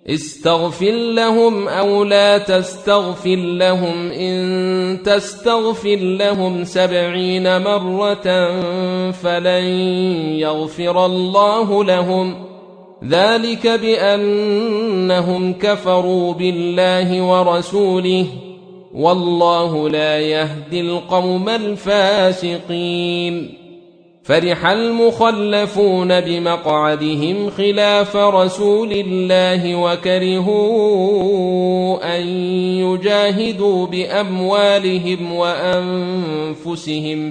استغفر لهم أو لا تستغفر لهم إن تستغفر لهم 70 مرة فلن يغفر الله لهم ذلك بأنهم كفروا بالله ورسوله والله لا يهدي القوم الفاسقين. فرح المخلفون بمقعدهم خلاف رسول الله وكرهوا أن يجاهدوا بأموالهم وأنفسهم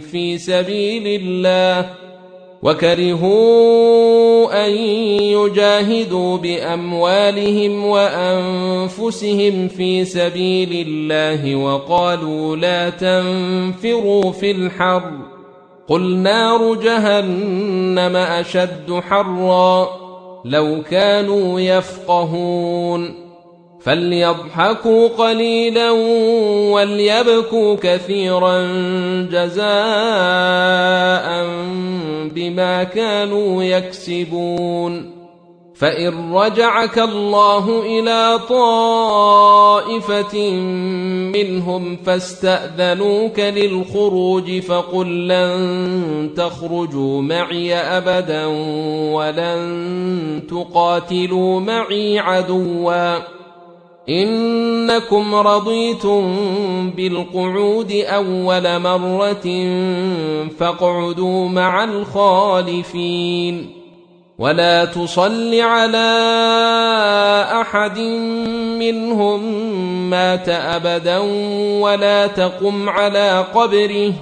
في سبيل الله وقالوا لا تنفروا في الحر قل نار جهنم أشد حرا لو كانوا يفقهون. فليضحكوا قليلا وليبكوا كثيرا جزاء بما كانوا يكسبون. فإن رجعك الله إلى طائفة منهم فاستأذنوك للخروج فقل لن تخرجوا معي أبدا ولن تقاتلوا معي عدوا إنكم رضيتم بالقعود أول مرة فاقعدوا مع الخالفين. ولا تصل على أحد منهم مات أبدا ولا تقم على قبره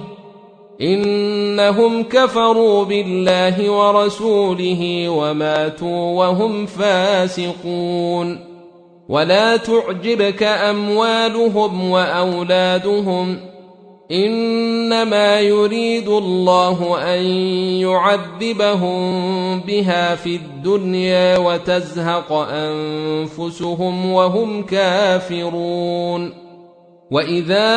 إنهم كفروا بالله ورسوله وماتوا وهم فاسقون. ولا تعجبك أموالهم وأولادهم إنما يريد الله أن يعذبهم بها في الدنيا وتزهق أنفسهم وهم كافرون. وإذا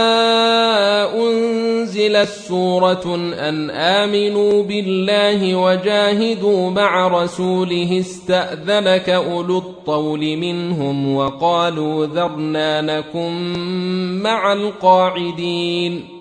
أنزلت سورة أن آمنوا بالله وجاهدوا مع رسوله استأذنك أولو الطول منهم وقالوا ذرنا نكن مع القاعدين.